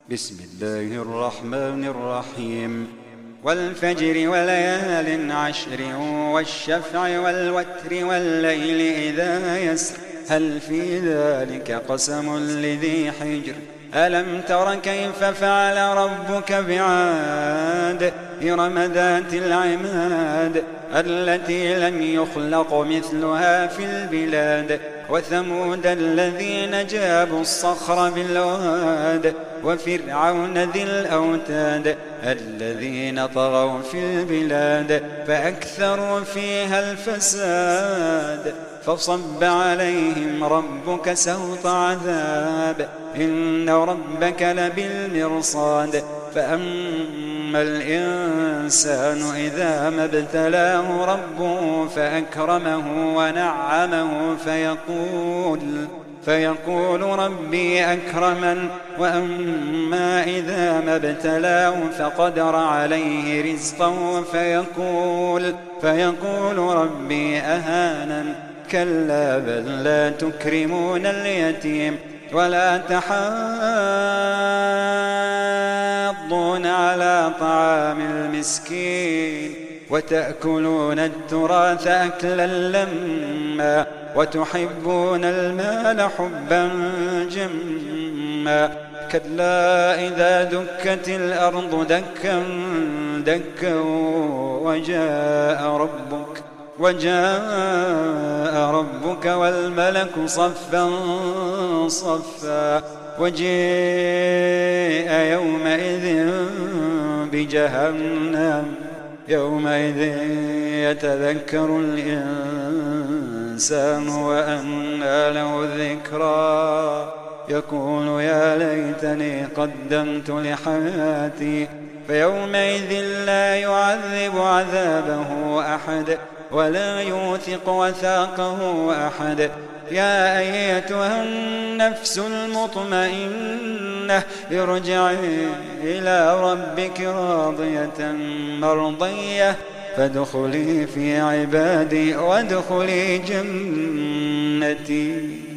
بسم الله الرحمن الرحيم والفجر وليال عشر والشفع والوتر والليل إذا يسر هل في ذلك قسم لذي حجر ألم تر كيف فعل ربك بعاد إرم ذات العماد التي لم يخلق مثلها في البلاد وثمود الذين جابوا الصخر بالواد وفرعون ذي الأوتاد الذين طغوا في البلاد فأكثروا فيها الفساد فصب عليهم ربك سوط عذاب إن ربك لبالمرصاد فأما الإنسان إذا ما ابتلاه ربه فأكرمه ونعمه فيقول ربي أكرمن وأما إذا ما ابتلاه فقدر عليه رزقه فيقول ربي أهانن كلا بل لا تكرمون اليتيم ولا تحاضون على طعام المسكين وتأكلون التراث أكلا لما وتحبون المال حبا جما كلا إذا دكت الأرض دكا دكا وجاء ربك والملك صفا صفا وجيء يومئذ بجهنم يومئذ يتذكر الإنسان وأنى له الذكرى يقول يا ليتني قدمت لحياتي فيومئذ لا يعذب عذابه أحد ولا يوثق وثاقه أحد يا أيتها النفس المطمئنة ارجعي إلى ربك راضية مرضية فادخلي في عبادي وادخلي جنتي.